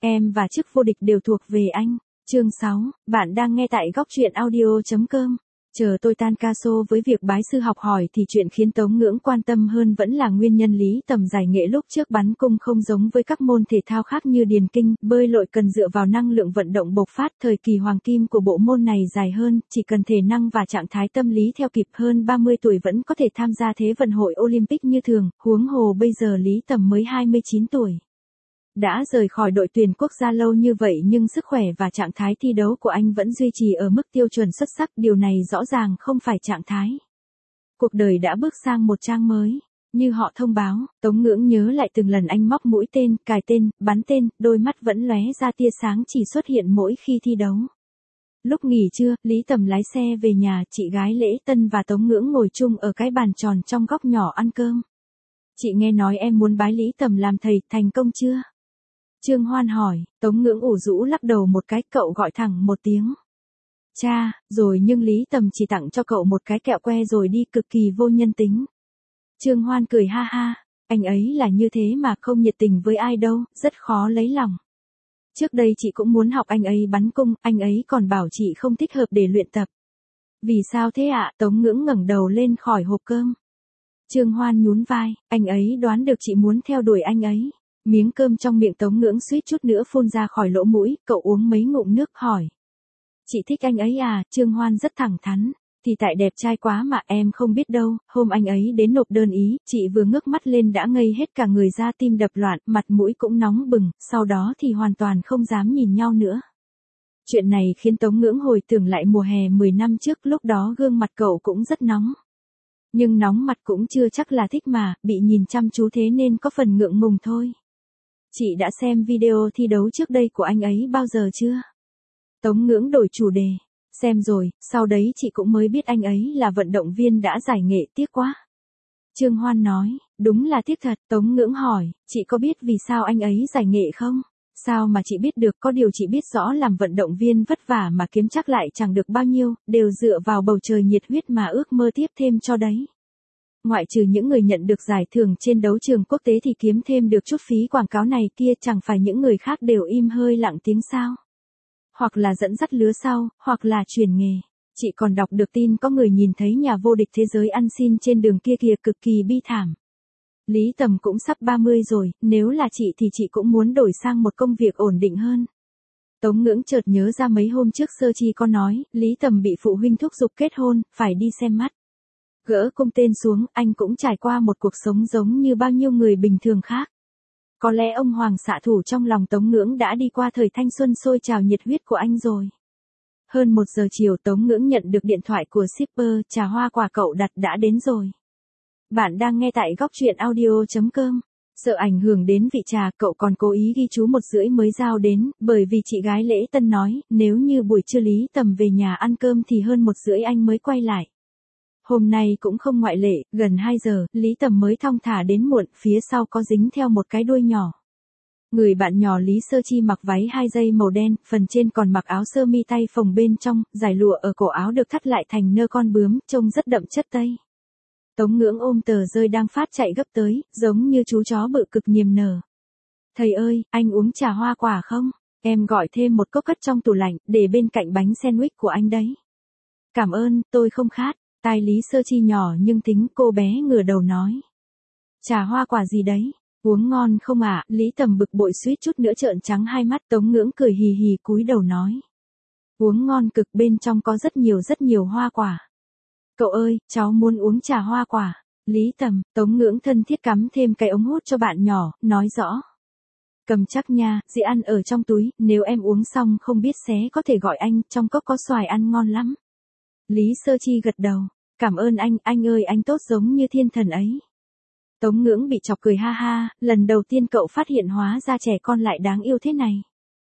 Em và chức vô địch đều thuộc về anh. Chương 6, bạn đang nghe tại góc truyện audio.com. Chờ tôi tan ca sô với việc bái sư học hỏi thì chuyện khiến Tống Ngưỡng quan tâm hơn vẫn là nguyên nhân Lý Tầm giải nghệ lúc trước bắn cung không giống với các môn thể thao khác như điền kinh, bơi lội cần dựa vào năng lượng vận động bộc phát. Thời kỳ hoàng kim của bộ môn này dài hơn, chỉ cần thể năng và trạng thái tâm lý theo kịp, hơn 30 tuổi vẫn có thể tham gia Thế vận hội Olympic như thường, huống hồ bây giờ Lý Tầm mới 29 tuổi. Đã rời khỏi đội tuyển quốc gia lâu như vậy nhưng sức khỏe và trạng thái thi đấu của anh vẫn duy trì ở mức tiêu chuẩn xuất sắc, điều này rõ ràng không phải trạng thái. Cuộc đời đã bước sang một trang mới. Như họ thông báo, Tống Ngưỡng nhớ lại từng lần anh móc mũi tên, cài tên, bắn tên, đôi mắt vẫn lóe ra tia sáng chỉ xuất hiện mỗi khi thi đấu. Lúc nghỉ trưa, Lý Tầm lái xe về nhà, chị gái Lễ Tân và Tống Ngưỡng ngồi chung ở cái bàn tròn trong góc nhỏ ăn cơm. Chị nghe nói em muốn bái Lý Tầm làm thầy, thành công chưa? Trương Hoan hỏi. Tống Ngưỡng ủ rũ lắc đầu một cái, cậu gọi thẳng một tiếng. Cha, rồi nhưng Lý Tầm chỉ tặng cho cậu một cái kẹo que rồi đi, cực kỳ vô nhân tính. Trương Hoan cười ha ha, anh ấy là như thế mà, không nhiệt tình với ai đâu, rất khó lấy lòng. Trước đây chị cũng muốn học anh ấy bắn cung, anh ấy còn bảo chị không thích hợp để luyện tập. Vì sao thế ạ? Tống Ngưỡng ngẩng đầu lên khỏi hộp cơm. Trương Hoan nhún vai, anh ấy đoán được chị muốn theo đuổi anh ấy. Miếng cơm trong miệng Tống Ngưỡng suýt chút nữa phun ra khỏi lỗ mũi, cậu uống mấy ngụm nước hỏi. Chị thích anh ấy à? Trương Hoan rất thẳng thắn. Thì tại đẹp trai quá mà, em không biết đâu, hôm anh ấy đến nộp đơn ý, chị vừa ngước mắt lên đã ngây hết cả người ra, tim đập loạn, mặt mũi cũng nóng bừng, sau đó thì hoàn toàn không dám nhìn nhau nữa. Chuyện này khiến Tống Ngưỡng hồi tưởng lại mùa hè 10 năm trước, lúc đó gương mặt cậu cũng rất nóng. Nhưng nóng mặt cũng chưa chắc là thích mà, bị nhìn chăm chú thế nên có phần ngượng ngùng thôi. Chị đã xem video thi đấu trước đây của anh ấy bao giờ chưa? Tống Ngưỡng đổi chủ đề. Xem rồi, sau đấy chị cũng mới biết anh ấy là vận động viên đã giải nghệ, tiếc quá. Trương Hoan nói, đúng là tiếc thật. Tống Ngưỡng hỏi, chị có biết vì sao anh ấy giải nghệ không? Sao mà chị biết được, có điều chị biết rõ làm vận động viên vất vả mà kiếm chắc lại chẳng được bao nhiêu, đều dựa vào bầu trời nhiệt huyết mà ước mơ tiếp thêm cho đấy. Ngoại trừ những người nhận được giải thưởng trên đấu trường quốc tế thì kiếm thêm được chút phí quảng cáo này kia, chẳng phải những người khác đều im hơi lặng tiếng sao? Hoặc là dẫn dắt lứa sau, hoặc là chuyển nghề. Chị còn đọc được tin có người nhìn thấy nhà vô địch thế giới ăn xin trên đường kia kìa, cực kỳ bi thảm. Lý Tầm cũng sắp 30 rồi, nếu là chị thì chị cũng muốn đổi sang một công việc ổn định hơn. Tống Ngưỡng chợt nhớ ra mấy hôm trước Sơ Chi có nói, Lý Tầm bị phụ huynh thúc giục kết hôn, phải đi xem mắt. Gỡ cung tên xuống, anh cũng trải qua một cuộc sống giống như bao nhiêu người bình thường khác. Có lẽ ông hoàng xạ thủ trong lòng Tống Ngưỡng đã đi qua thời thanh xuân sôi trào nhiệt huyết của anh rồi. Hơn 1 giờ chiều Tống Ngưỡng nhận được điện thoại của shipper, trà hoa quả cậu đặt đã đến rồi. Bạn đang nghe tại góc truyện audio.com. Sợ ảnh hưởng đến vị trà, cậu còn cố ý ghi chú 1:30 mới giao đến, bởi vì chị gái Lễ Tân nói, nếu như buổi trưa Lý Tầm về nhà ăn cơm thì hơn 1:30 anh mới quay lại. Hôm nay cũng không ngoại lệ, gần 2 giờ, Lý Tầm mới thong thả đến muộn, phía sau có dính theo một cái đuôi nhỏ. Người bạn nhỏ Lý Sơ Chi mặc váy 2 dây màu đen, phần trên còn mặc áo sơ mi tay phồng bên trong, dài lụa ở cổ áo được thắt lại thành nơ con bướm, trông rất đậm chất Tây. Tống Ngưỡng ôm tờ rơi đang phát chạy gấp tới, giống như chú chó bự cực niềm nở. Thầy ơi, anh uống trà hoa quả không? Em gọi thêm một cốc cất trong tủ lạnh, để bên cạnh bánh sandwich của anh đấy. Cảm ơn, tôi không khát. Tai Lý Sơ Chi nhỏ nhưng tính, cô bé ngửa đầu nói. Trà hoa quả gì đấy? Uống ngon không ạ? Lý Tầm bực bội suýt chút nữa trợn trắng hai mắt. Tống Ngưỡng cười hì hì cúi đầu nói. Uống ngon cực, bên trong có rất nhiều hoa quả. Cậu ơi, cháu muốn uống trà hoa quả. Lý Tầm, Tống Ngưỡng thân thiết cắm thêm cái ống hút cho bạn nhỏ, nói rõ. Cầm chắc nha, dĩ ăn ở trong túi, nếu em uống xong không biết xé có thể gọi anh, trong cốc có xoài ăn ngon lắm. Lý Sơ Chi gật đầu. Cảm ơn anh ơi, anh tốt giống như thiên thần ấy. Tống Ngưỡng bị chọc cười ha ha, lần đầu tiên cậu phát hiện hóa ra trẻ con lại đáng yêu thế này.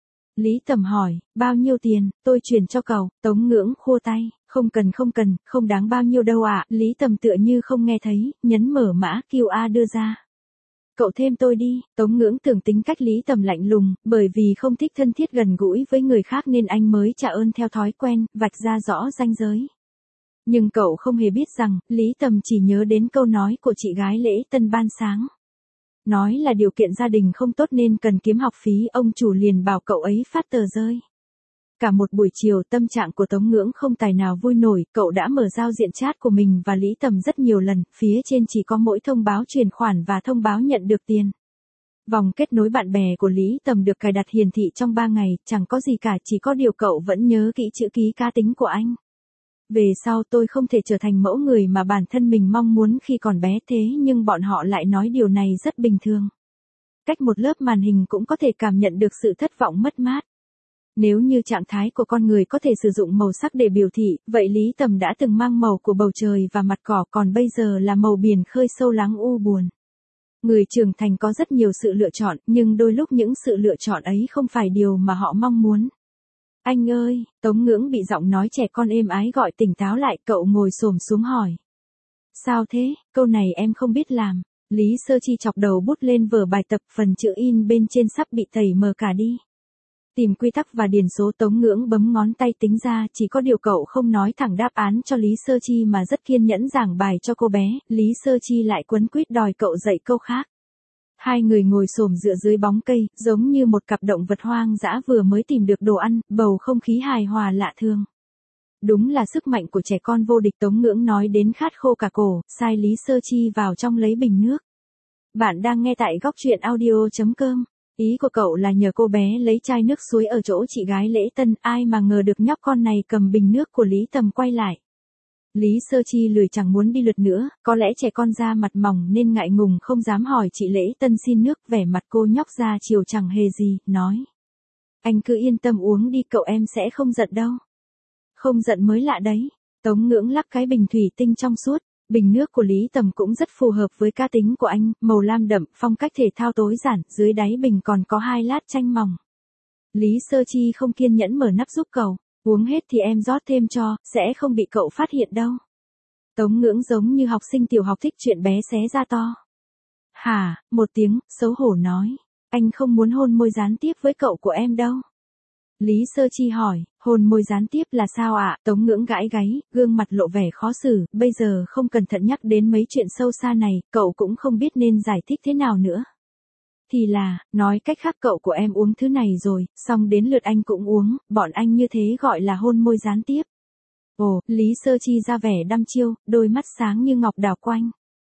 Lý Tầm hỏi, bao nhiêu tiền, tôi chuyển cho cậu. Tống Ngưỡng khua tay, không cần, không đáng bao nhiêu đâu ạ. Lý Tầm tựa như không nghe thấy, nhấn mở mã QR đưa ra. Cậu thêm tôi đi. Tống Ngưỡng tưởng tính cách Lý Tầm lạnh lùng, bởi vì không thích thân thiết gần gũi với người khác nên anh mới trả ơn theo thói quen, vạch ra rõ ranh giới. Nhưng cậu không hề biết rằng, Lý Tầm chỉ nhớ đến câu nói của chị gái Lễ Tân ban sáng. Nói là điều kiện gia đình không tốt nên cần kiếm học phí, ông chủ liền bảo cậu ấy phát tờ rơi. Cả một buổi chiều tâm trạng của Tống Ngưỡng không tài nào vui nổi, cậu đã mở giao diện chat của mình và Lý Tầm rất nhiều lần, phía trên chỉ có mỗi thông báo chuyển khoản và thông báo nhận được tiền. Vòng kết nối bạn bè của Lý Tầm được cài đặt hiển thị trong 3 ngày, chẳng có gì cả, chỉ có điều cậu vẫn nhớ kỹ chữ ký cá tính của anh. Về sau tôi không thể trở thành mẫu người mà bản thân mình mong muốn khi còn bé, thế nhưng bọn họ lại nói điều này rất bình thường. Cách một lớp màn hình cũng có thể cảm nhận được sự thất vọng mất mát. Nếu như trạng thái của con người có thể sử dụng màu sắc để biểu thị, vậy Lý Tầm đã từng mang màu của bầu trời và mặt cỏ, còn bây giờ là màu biển khơi sâu lắng u buồn. Người trưởng thành có rất nhiều sự lựa chọn, nhưng đôi lúc những sự lựa chọn ấy không phải điều mà họ mong muốn. Anh ơi, Tống Ngưỡng bị giọng nói trẻ con êm ái gọi tỉnh táo lại, cậu ngồi xổm xuống hỏi. Sao thế, câu này em không biết làm. Lý Sơ Chi chọc đầu bút lên vở bài tập, phần chữ in bên trên sắp bị tẩy mờ cả đi. Tìm quy tắc và điền số, Tống Ngưỡng bấm ngón tay tính ra, chỉ có điều cậu không nói thẳng đáp án cho Lý Sơ Chi mà rất kiên nhẫn giảng bài cho cô bé, Lý Sơ Chi lại quấn quýt đòi cậu dạy câu khác. Hai người ngồi xổm dựa dưới bóng cây, giống như một cặp động vật hoang dã vừa mới tìm được đồ ăn, bầu không khí hài hòa lạ thường. Đúng là sức mạnh của trẻ con vô địch, Tống Ngưỡng nói đến khát khô cả cổ, sai Lý Sơ Chi vào trong lấy bình nước. Bạn đang nghe tại góc truyện audio.com. Ý của cậu là nhờ cô bé lấy chai nước suối ở chỗ chị gái lễ tân, ai mà ngờ được nhóc con này cầm bình nước của Lý Tầm quay lại. Lý Sơ Chi lười chẳng muốn đi lượt nữa, có lẽ trẻ con da mặt mỏng nên ngại ngùng không dám hỏi chị lễ tân xin nước, vẻ mặt cô nhóc ra chiều chẳng hề gì, nói. Anh cứ yên tâm uống đi, cậu em sẽ không giận đâu. Không giận mới lạ đấy. Tống Ngưỡng lắc cái bình thủy tinh trong suốt. Bình nước của Lý Tầm cũng rất phù hợp với cá tính của anh, màu lam đậm, phong cách thể thao tối giản, dưới đáy bình còn có 2 lát chanh mỏng. Lý Sơ Chi không kiên nhẫn mở nắp giúp cậu, uống hết thì em rót thêm cho, sẽ không bị cậu phát hiện đâu. Tống Ngưỡng giống như học sinh tiểu học thích chuyện bé xé ra to. Hả, một tiếng, xấu hổ nói, anh không muốn hôn môi gián tiếp với cậu của em đâu. Lý Sơ Chi hỏi, hôn môi gián tiếp là sao ạ? Tống Ngưỡng gãi gáy, gương mặt lộ vẻ khó xử, bây giờ không cẩn thận nhắc đến mấy chuyện sâu xa này, cậu cũng không biết nên giải thích thế nào nữa. Thì là, nói cách khác cậu của em uống thứ này rồi, xong đến lượt anh cũng uống, bọn anh như thế gọi là hôn môi gián tiếp. Ồ, Lý Sơ Chi ra vẻ đăm chiêu, đôi mắt sáng như ngọc đảo quanh.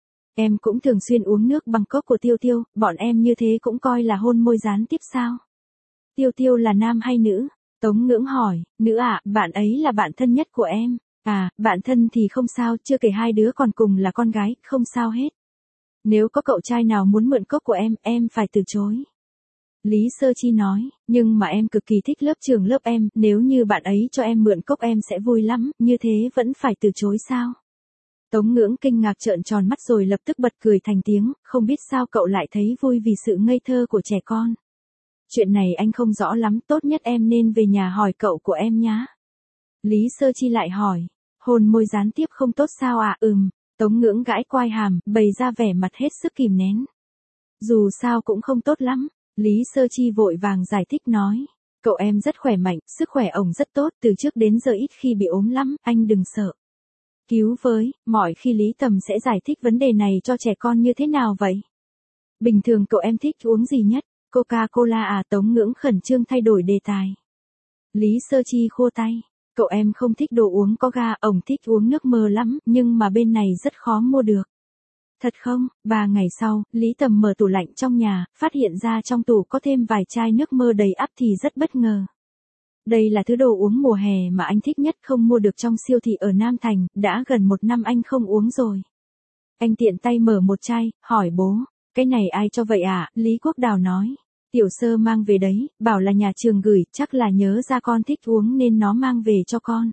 Em cũng thường xuyên uống nước bằng cốc của Tiêu Tiêu, bọn em như thế cũng coi là hôn môi gián tiếp sao? Tiêu Tiêu là nam hay nữ? Tống Ngưỡng hỏi, nữ ạ, bạn ấy là bạn thân nhất của em. À, bạn thân thì không sao, chưa kể hai đứa còn cùng là con gái, không sao hết. Nếu có cậu trai nào muốn mượn cốc của em phải từ chối. Lý Sơ Chi nói, nhưng mà em cực kỳ thích trường lớp em, nếu như bạn ấy cho em mượn cốc em sẽ vui lắm, như thế vẫn phải từ chối sao? Tống Ngưỡng kinh ngạc trợn tròn mắt rồi lập tức bật cười thành tiếng, không biết sao cậu lại thấy vui vì sự ngây thơ của trẻ con. Chuyện này anh không rõ lắm, tốt nhất em nên về nhà hỏi cậu của em nhá. Lý Sơ Chi lại hỏi, hôn môi gián tiếp không tốt sao ạ? Tống Ngưỡng gãi quai hàm, bày ra vẻ mặt hết sức kìm nén. Dù sao cũng không tốt lắm, Lý Sơ Chi vội vàng giải thích nói. Cậu em rất khỏe mạnh, sức khỏe ổng rất tốt, từ trước đến giờ ít khi bị ốm lắm, anh đừng sợ. Cứu với, mọi khi Lý Tầm sẽ giải thích vấn đề này cho trẻ con như thế nào vậy? Bình thường cậu em thích uống gì nhất? Coca-Cola à? Tống Ngưỡng khẩn trương thay đổi đề tài. Lý Sơ Chi khô tay. Cậu em không thích đồ uống có ga, ổng thích uống nước mơ lắm, nhưng mà bên này rất khó mua được. Thật không? 3 ngày sau, Lý Tầm mở tủ lạnh trong nhà, phát hiện ra trong tủ có thêm vài chai nước mơ đầy ắp thì rất bất ngờ. Đây là thứ đồ uống mùa hè mà anh thích nhất, không mua được trong siêu thị ở Nam Thành, đã gần 1 năm anh không uống rồi. Anh tiện tay mở một chai, hỏi bố, cái này ai cho vậy ạ? Lý Quốc Đào nói, Tiểu Sơ mang về đấy, bảo là nhà trường gửi, chắc là nhớ ra con thích uống nên nó mang về cho con.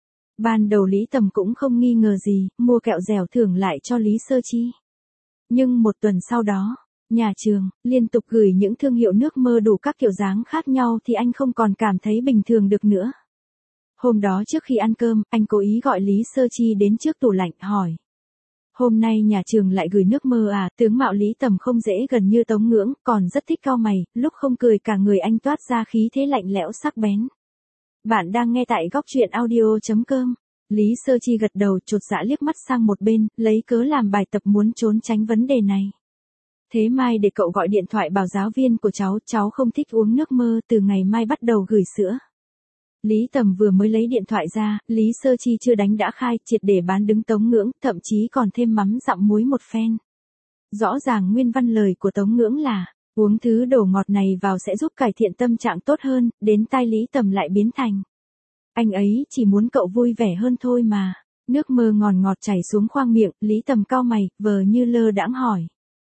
Ban đầu Lý Tầm cũng không nghi ngờ gì, mua kẹo dẻo thưởng lại cho Lý Sơ Chi. Nhưng 1 tuần sau đó, nhà trường liên tục gửi những thương hiệu nước mơ đủ các kiểu dáng khác nhau thì anh không còn cảm thấy bình thường được nữa. Hôm đó trước khi ăn cơm, anh cố ý gọi Lý Sơ Chi đến trước tủ lạnh hỏi. Hôm nay nhà trường lại gửi nước mơ à? Tướng mạo Lý Tầm không dễ gần như Tống Ngưỡng, còn rất thích cau mày, lúc không cười cả người anh toát ra khí thế lạnh lẽo sắc bén. Bạn đang nghe tại góc truyện audio.com. Lý Sơ Chi gật đầu, chột dạ liếc mắt sang một bên, lấy cớ làm bài tập muốn trốn tránh vấn đề này. Thế mai để cậu gọi điện thoại bảo giáo viên của cháu không thích uống nước mơ, từ ngày mai bắt đầu gửi sữa. Lý Tầm vừa mới lấy điện thoại ra, Lý Sơ Chi chưa đánh đã khai, triệt để bán đứng Tống Ngưỡng, thậm chí còn thêm mắm dặm muối một phen. Rõ ràng nguyên văn lời của Tống Ngưỡng là, uống thứ đồ ngọt này vào sẽ giúp cải thiện tâm trạng tốt hơn, đến tai Lý Tầm lại biến thành. Anh ấy chỉ muốn cậu vui vẻ hơn thôi mà. Nước mơ ngọt chảy xuống khoang miệng, Lý Tầm cau mày, vờ như lơ đãng hỏi.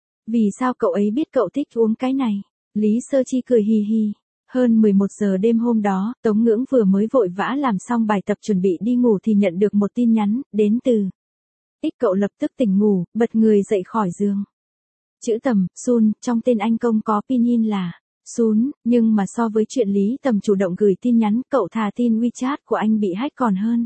Vì sao cậu ấy biết cậu thích uống cái này? Lý Sơ Chi cười hì hì. Hơn 11 giờ đêm hôm đó, Tống Ngưỡng vừa mới vội vã làm xong bài tập chuẩn bị đi ngủ thì nhận được một tin nhắn, đến từ. Cậu lập tức tỉnh ngủ, bật người dậy khỏi giường. Chữ Tầm, Sun, trong tên anh công có pinyin là Sun, nhưng mà so với chuyện Lý Tầm chủ động gửi tin nhắn, cậu thà tin WeChat của anh bị hack còn hơn.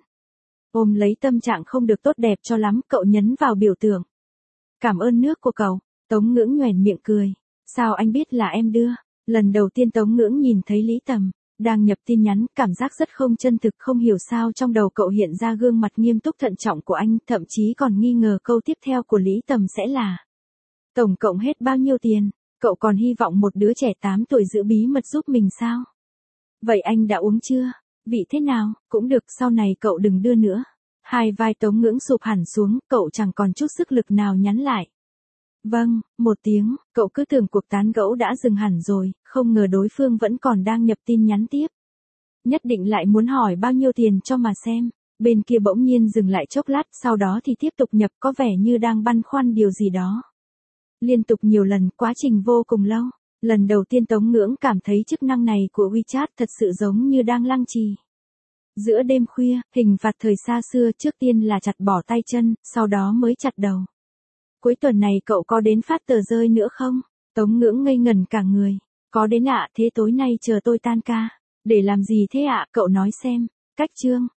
Ôm lấy tâm trạng không được tốt đẹp cho lắm, cậu nhấn vào biểu tượng. Cảm ơn nước của cậu. Tống Ngưỡng nhoẻn miệng cười. Sao anh biết là em đưa? Lần đầu tiên Tống Ngưỡng nhìn thấy Lý Tầm đang nhập tin nhắn, cảm giác rất không chân thực, không hiểu sao trong đầu cậu hiện ra gương mặt nghiêm túc thận trọng của anh, thậm chí còn nghi ngờ câu tiếp theo của Lý Tầm sẽ là tổng cộng hết bao nhiêu tiền, cậu còn hy vọng một đứa trẻ 8 tuổi giữ bí mật giúp mình sao? Vậy anh đã uống chưa? Vị thế nào? Cũng được, sau này cậu đừng đưa nữa. Hai vai Tống Ngưỡng sụp hẳn xuống, cậu chẳng còn chút sức lực nào nhắn lại. Vâng, một tiếng, cậu cứ tưởng cuộc tán gẫu đã dừng hẳn rồi, không ngờ đối phương vẫn còn đang nhập tin nhắn tiếp. Nhất định lại muốn hỏi bao nhiêu tiền cho mà xem. Bên kia bỗng nhiên dừng lại chốc lát, sau đó thì tiếp tục nhập, có vẻ như đang băn khoăn điều gì đó. Liên tục nhiều lần, quá trình vô cùng lâu. Lần đầu tiên Tống Ngưỡng cảm thấy chức năng này của WeChat thật sự giống như đang lăng trì. Giữa đêm khuya, hình phạt thời xa xưa, trước tiên là chặt bỏ tay chân, sau đó mới chặt đầu. Cuối tuần này cậu có đến phát tờ rơi nữa không? Tống Ngưỡng ngây ngẩn cả người. Có đến ạ, thế tối nay chờ tôi tan ca. Để làm gì thế ạ? Cậu nói xem. Cách chương.